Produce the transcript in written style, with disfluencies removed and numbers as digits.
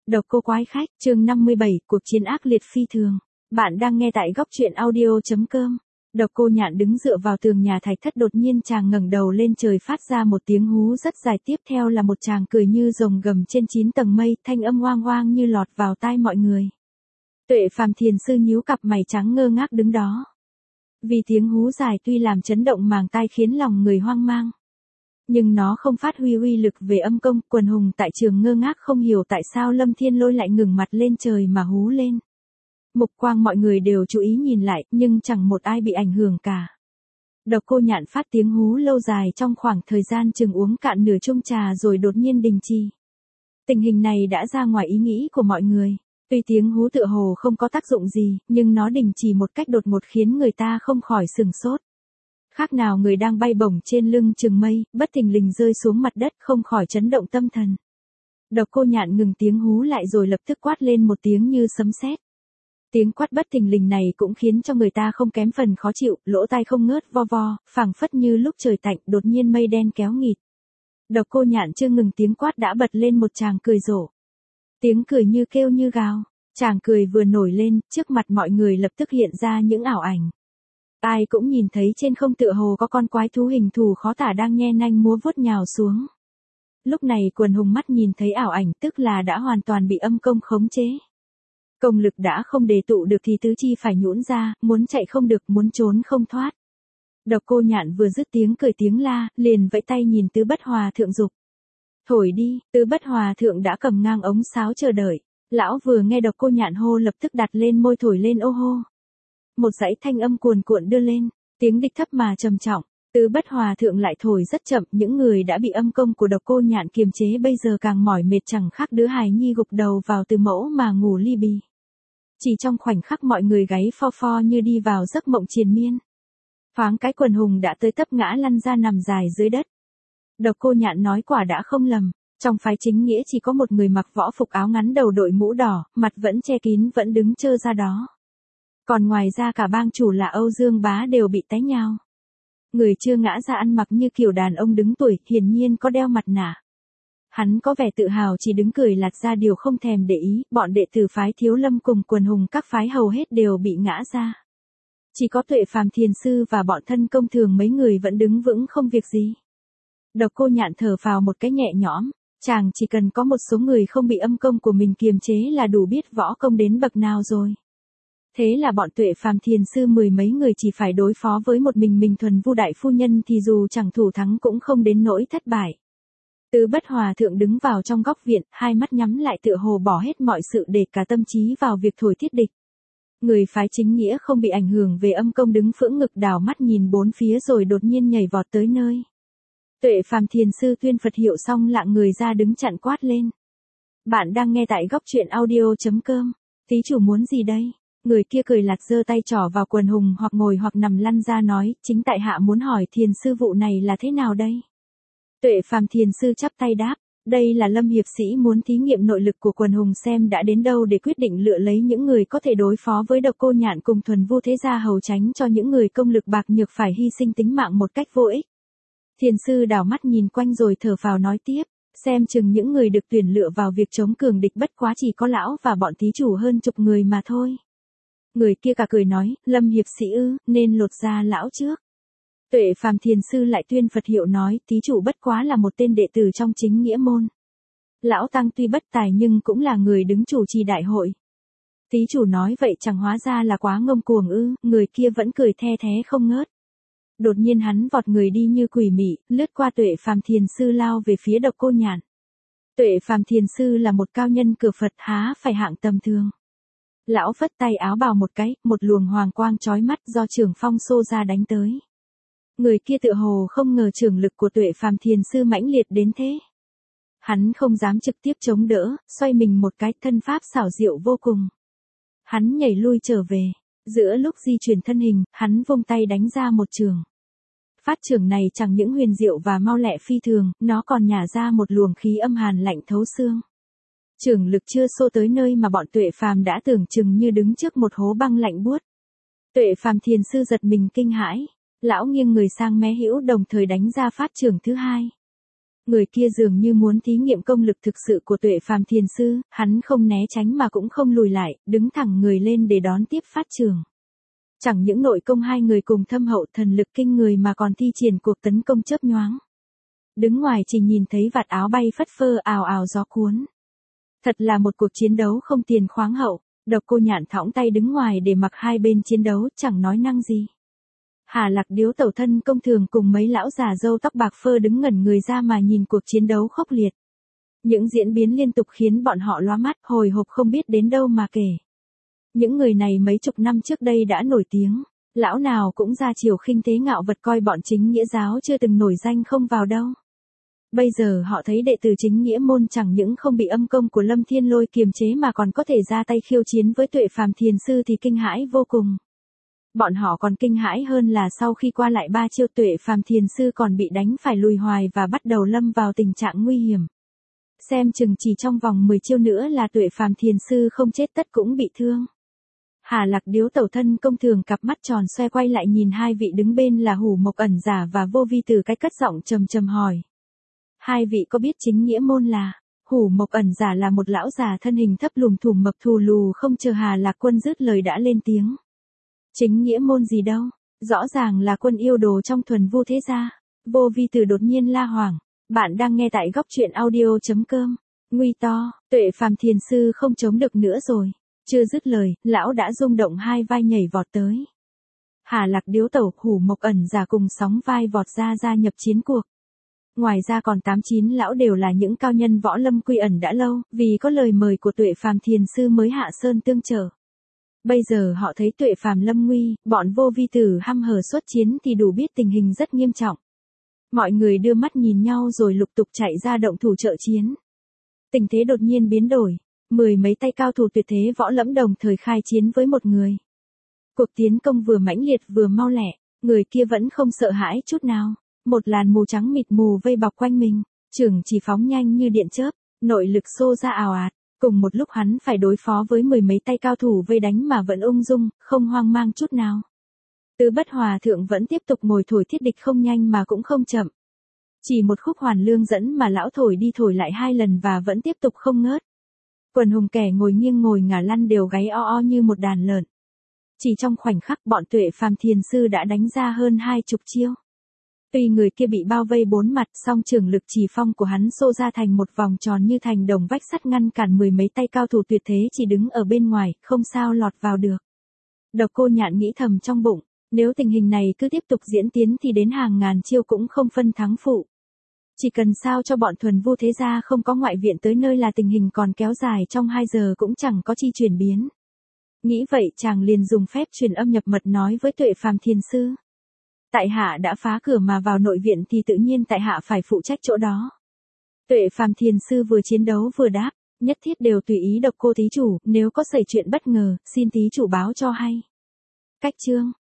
Độc cô quái khách, chương 57, cuộc chiến ác liệt phi thường. Bạn đang nghe tại góc truyện audio.com. Độc cô Nhạn đứng dựa vào tường nhà thạch thất, đột nhiên chàng ngẩng đầu lên trời phát ra một tiếng hú rất dài, tiếp theo là một tràng cười như rồng gầm trên 9 tầng mây, thanh âm oang oang như lọt vào tai mọi người. Tuệ Phàm Thiền sư nhíu cặp mày trắng ngơ ngác đứng đó. Vì tiếng hú dài tuy làm chấn động màng tai khiến lòng người hoang mang, nhưng nó không phát huy uy lực về âm công. Quần hùng tại trường ngơ ngác không hiểu tại sao Lâm Thiên Lôi lại ngừng mặt lên trời mà hú lên. Mục quang mọi người đều chú ý nhìn lại, nhưng chẳng một ai bị ảnh hưởng cả. Độc cô Nhạn phát tiếng hú lâu dài trong khoảng thời gian chừng uống cạn nửa chung trà rồi đột nhiên đình chỉ. Tình hình này đã ra ngoài ý nghĩ của mọi người. Tuy tiếng hú tựa hồ không có tác dụng gì, nhưng nó đình chỉ một cách đột ngột khiến người ta không khỏi sửng sốt. Khác nào người đang bay bổng trên lưng chừng mây, bất thình lình rơi xuống mặt đất, không khỏi chấn động tâm thần. Độc cô Nhạn ngừng tiếng hú lại rồi lập tức quát lên một tiếng như sấm sét. Tiếng quát bất thình lình này cũng khiến cho người ta không kém phần khó chịu, lỗ tai không ngớt vo vo, phảng phất như lúc trời tạnh, đột nhiên mây đen kéo nghịt. Độc cô Nhạn chưa ngừng tiếng quát đã bật lên một tràng cười rộ. Tiếng cười như kêu như gào, tràng cười vừa nổi lên, trước mặt mọi người lập tức hiện ra những ảo ảnh. Ai cũng nhìn thấy trên không tựa hồ có con quái thú hình thù khó tả đang nhe nanh múa vuốt nhào xuống. Lúc này quần hùng mắt nhìn thấy ảo ảnh, tức là đã hoàn toàn bị âm công khống chế. Công lực đã không đề tụ được thì tứ chi phải nhũn ra, muốn chạy không được, muốn trốn không thoát. Độc cô Nhạn vừa dứt tiếng cười tiếng la, liền vẫy tay nhìn Tứ Bất Hòa Thượng dục. Thổi đi. Tứ Bất Hòa Thượng đã cầm ngang ống sáo chờ đợi. Lão vừa nghe Độc cô Nhạn hô lập tức đặt lên môi thổi lên ô hô. Một dãy thanh âm cuồn cuộn đưa lên, tiếng địch thấp mà trầm trọng. Tứ Bất Hòa Thượng lại thổi rất chậm, những người đã bị âm công của Độc cô Nhạn kiềm chế bây giờ càng mỏi mệt chẳng khác đứa hài nhi gục đầu vào từ mẫu mà ngủ li bì. Chỉ trong khoảnh khắc mọi người gáy pho pho như đi vào giấc mộng triền miên. Thoáng cái quần hùng đã tới tấp ngã lăn ra nằm dài dưới đất. Độc cô Nhạn nói quả đã không lầm, trong phái chính nghĩa chỉ có một người mặc võ phục áo ngắn đầu đội mũ đỏ, mặt vẫn che kín vẫn đứng trơ ra đó. Còn ngoài ra cả bang chủ là Âu Dương Bá đều bị té nhào. Người chưa ngã ra ăn mặc như kiểu đàn ông đứng tuổi, hiển nhiên có đeo mặt nạ. Hắn có vẻ tự hào chỉ đứng cười lạt ra điều không thèm để ý, bọn đệ tử phái Thiếu Lâm cùng quần hùng các phái hầu hết đều bị ngã ra. Chỉ có Tuệ Phàm Thiền sư và bọn thân công thường mấy người vẫn đứng vững không việc gì. Độc cô Nhạn thở phào một cái nhẹ nhõm, chàng chỉ cần có một số người không bị âm công của mình kiềm chế là đủ biết võ công đến bậc nào rồi. Thế là bọn Tuệ Phàm Thiền sư mười mấy người chỉ phải đối phó với một mình Thuần Vu đại phu nhân thì dù chẳng thủ thắng cũng không đến nỗi thất bại. Tứ Bất Hòa Thượng đứng vào trong góc viện, hai mắt nhắm lại tựa hồ bỏ hết mọi sự để cả tâm trí vào việc thổi thiết địch. Người phái chính nghĩa không bị ảnh hưởng về âm công đứng phưỡng ngực đảo mắt nhìn bốn phía rồi đột nhiên nhảy vọt tới nơi. Tuệ Phàm Thiền sư tuyên Phật hiệu xong lạng người ra đứng chặn quát lên. Bạn đang nghe tại góc truyện audio.com. Thí chủ muốn gì đây? Người kia cười lạt giơ tay trỏ vào quần hùng hoặc ngồi hoặc nằm lăn ra nói, chính tại hạ muốn hỏi Thiền sư vụ này là thế nào đây? Tuệ Phàm Thiền sư chắp tay đáp, đây là Lâm hiệp sĩ muốn thí nghiệm nội lực của quần hùng xem đã đến đâu để quyết định lựa lấy những người có thể đối phó với Độc cô Nhạn cùng Thuần Vu thế gia hầu tránh cho những người công lực bạc nhược phải hy sinh tính mạng một cách vô ích. Thiền sư đảo mắt nhìn quanh rồi thở phào nói tiếp, xem chừng những người được tuyển lựa vào việc chống cường địch bất quá chỉ có lão và bọn thí chủ hơn chục người mà thôi. Người kia cả cười nói, Lâm hiệp sĩ ư, nên lột ra lão trước. Tuệ Phàm Thiền sư lại tuyên Phật hiệu nói, thí chủ bất quá là một tên đệ tử trong chính nghĩa môn. Lão tăng tuy bất tài nhưng cũng là người đứng chủ trì đại hội. Thí chủ nói vậy chẳng hóa ra là quá ngông cuồng ư, người kia vẫn cười the thé không ngớt. Đột nhiên hắn vọt người đi như quỷ mị, lướt qua Tuệ Phàm Thiền sư lao về phía Độc cô Nhạn. Tuệ Phàm Thiền sư là một cao nhân cửa Phật há phải hạng tầm thường. Lão phất tay áo bào một cái, một luồng hoàng quang chói mắt do Trường Phong xô ra đánh tới. Người kia tựa hồ không ngờ trường lực của Tuệ Phàm Thiền sư mãnh liệt đến thế. Hắn không dám trực tiếp chống đỡ, xoay mình một cái, thân pháp xảo diệu vô cùng. Hắn nhảy lui trở về, giữa lúc di chuyển thân hình, hắn vung tay đánh ra một trường. Phát trường này chẳng những huyền diệu và mau lẹ phi thường, nó còn nhả ra một luồng khí âm hàn lạnh thấu xương. Trường lực chưa xô tới nơi mà bọn Tuệ Phàm đã tưởng chừng như đứng trước một hố băng lạnh buốt. Tuệ Phàm Thiền sư giật mình kinh hãi, lão nghiêng người sang mé hữu đồng thời đánh ra phát trường thứ hai. Người kia dường như muốn thí nghiệm công lực thực sự của Tuệ Phàm Thiền Sư, hắn không né tránh mà cũng không lùi lại, đứng thẳng người lên để đón tiếp phát trường. Chẳng những nội công hai người cùng thâm hậu thần lực kinh người mà còn thi triển cuộc tấn công chớp nhoáng. Đứng ngoài chỉ nhìn thấy vạt áo bay phất phơ ào ào gió cuốn. Thật là một cuộc chiến đấu không tiền khoáng hậu, Độc Cô Nhạn thõng tay đứng ngoài để mặc hai bên chiến đấu chẳng nói năng gì. Hà Lạc Điếu tẩu thân công thường cùng mấy lão già râu tóc bạc phơ đứng ngẩn người ra mà nhìn cuộc chiến đấu khốc liệt. Những diễn biến liên tục khiến bọn họ lóa mắt hồi hộp không biết đến đâu mà kể. Những người này mấy chục năm trước đây đã nổi tiếng, lão nào cũng ra chiều khinh thế ngạo vật coi bọn chính nghĩa giáo chưa từng nổi danh không vào đâu. Bây giờ họ thấy đệ tử chính nghĩa môn chẳng những không bị âm công của Lâm Thiên Lôi kiềm chế mà còn có thể ra tay khiêu chiến với Tuệ Phàm Thiền Sư thì kinh hãi vô cùng. Bọn họ còn kinh hãi hơn là sau khi qua lại 3 chiêu Tuệ Phàm Thiền Sư còn bị đánh phải lùi hoài và bắt đầu lâm vào tình trạng nguy hiểm. Xem chừng chỉ trong vòng 10 chiêu nữa là Tuệ Phàm Thiền Sư không chết tất cũng bị thương. Hà Lạc Điếu tẩu thân công thường cặp mắt tròn xoe quay lại nhìn hai vị đứng bên là Hủ Mộc Ẩn Giả và Vô Vi Tử cái cất giọng trầm trầm hỏi. Hai vị có biết chính nghĩa môn là? Hủ Mộc Ẩn Giả là một lão già thân hình thấp lùm thủm mập thù lù, không chờ Hà Lạc Quân dứt lời đã lên tiếng. Chính nghĩa môn gì đâu, rõ ràng là quân yêu đồ trong thuần vu thế gia. Vô Vi Tử đột nhiên la hoảng. Bạn đang nghe tại góc truyện audio.com. Nguy to, Tuệ Phàm Thiền Sư không chống được nữa rồi. Chưa dứt lời, lão đã rung động hai vai nhảy vọt tới. Hà Lạc Điếu tẩu, Hủ Mộc Ẩn Giả cùng sóng vai vọt ra gia nhập chiến cuộc. Ngoài ra còn 8-9 lão đều là những cao nhân võ lâm quy ẩn đã lâu, vì có lời mời của Tuệ Phàm Thiền Sư mới hạ sơn tương trợ. Bây giờ họ thấy Tuệ Phàm lâm nguy, bọn Vô Vi Tử hăm hở xuất chiến thì đủ biết tình hình rất nghiêm trọng. Mọi người đưa mắt nhìn nhau rồi lục tục chạy ra động thủ trợ chiến. Tình thế đột nhiên biến đổi, 10 mấy tay cao thủ tuyệt thế võ lẫm đồng thời khai chiến với một người. Cuộc tiến công vừa mãnh liệt vừa mau lẹ, người kia vẫn không sợ hãi chút nào. Một làn mù trắng mịt mù vây bọc quanh mình, chưởng chỉ phóng nhanh như điện chớp, nội lực xô ra ào ạt. Cùng một lúc hắn phải đối phó với 10 mấy tay cao thủ vây đánh mà vẫn ung dung, không hoang mang chút nào. Tứ Bất Hòa Thượng vẫn tiếp tục ngồi thổi thiết địch không nhanh mà cũng không chậm. Chỉ một khúc hoàn lương dẫn mà lão thổi đi thổi lại 2 lần và vẫn tiếp tục không ngớt. Quần hùng kẻ ngồi nghiêng ngồi ngả lăn đều gáy o o như một đàn lợn. Chỉ trong khoảnh khắc bọn Tuệ Phàm Thiền Sư đã đánh ra hơn 20 chiêu. Tuy người kia bị bao vây 4 mặt, song trường lực chỉ phong của hắn xô ra thành một vòng tròn như thành đồng vách sắt ngăn cản 10 mấy tay cao thủ tuyệt thế chỉ đứng ở bên ngoài, không sao lọt vào được. Độc Cô Nhạn nghĩ thầm trong bụng, nếu tình hình này cứ tiếp tục diễn tiến thì đến hàng ngàn chiêu cũng không phân thắng phụ. Chỉ cần sao cho bọn thuần vu thế gia không có ngoại viện tới nơi là tình hình còn kéo dài trong 2 giờ cũng chẳng có chi chuyển biến. Nghĩ vậy chàng liền dùng phép truyền âm nhập mật nói với Tuệ Phàm Thiền Sư. Tại hạ đã phá cửa mà vào nội viện thì tự nhiên tại hạ phải phụ trách chỗ đó. Tuệ Phàm Thiền Sư vừa chiến đấu vừa đáp, nhất thiết đều tùy ý Độc Cô thí chủ, nếu có xảy chuyện bất ngờ, xin thí chủ báo cho hay. Cách chương